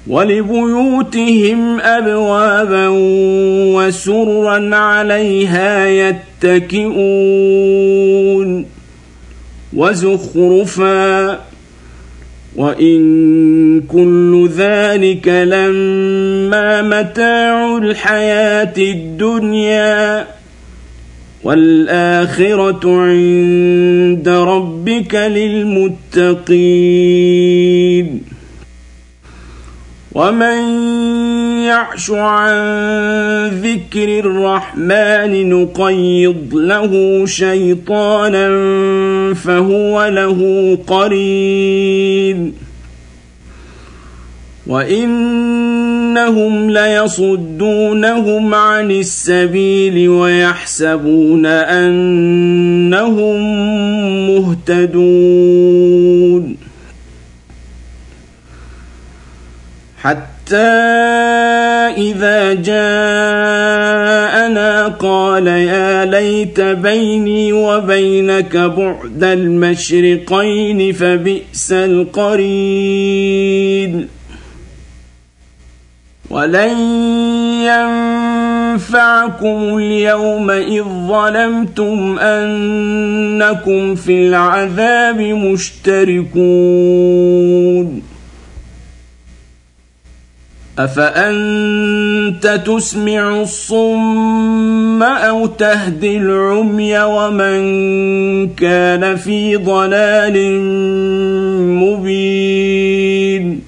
ولبيوتهم أبوابا وسرا عليها يتكئون وزخرفا وإن كل ذلك لما متاع الحياة الدنيا والآخرة عند ربك للمتقين ومن يعش عن ذكر الرحمن نقيض له شيطانا فهو له قرين وإنهم ليصدونهم عن السبيل ويحسبون أنهم مهتدون حتى إذا جاءنا قال يا ليت بيني وبينك بعد المشرقين فبئس القرين ولن ينفعكم اليوم إذ ظلمتم أنكم في العذاب مشتركون أفأنت تسمع الصم أو تهدي العمي ومن كان في ضلال مبين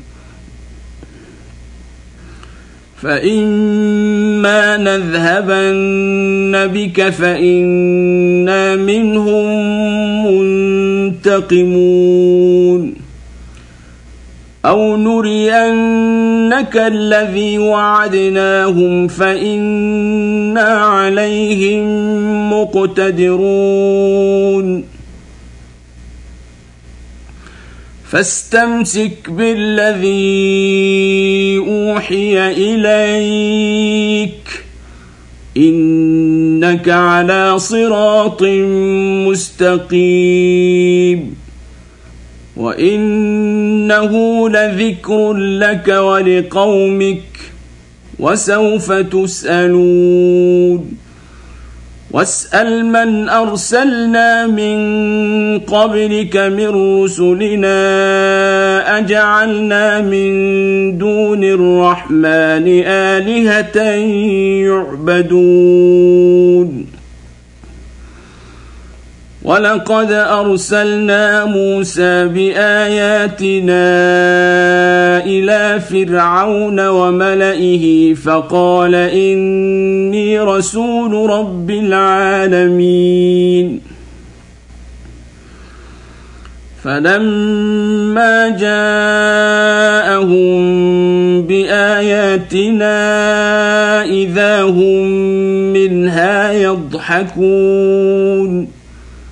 فإما نذهبن بك فإنا منهم منتقمون أو نرينك الذي وعدناهم فإنا عليهم مقتدرون فاستمسك بالذي أوحي إليك إنك على صراط مستقيم وإنه لذكر لك ولقومك وسوف تسألون واسأل من أرسلنا من قبلك من رسلنا أجعلنا من دون الرحمن آلهة يعبدون ولقد أرسلنا موسى بآياتنا إلى فرعون وملئه فقال إني رسول رب العالمين فلما جاءهم بآياتنا إذا هم منها يضحكون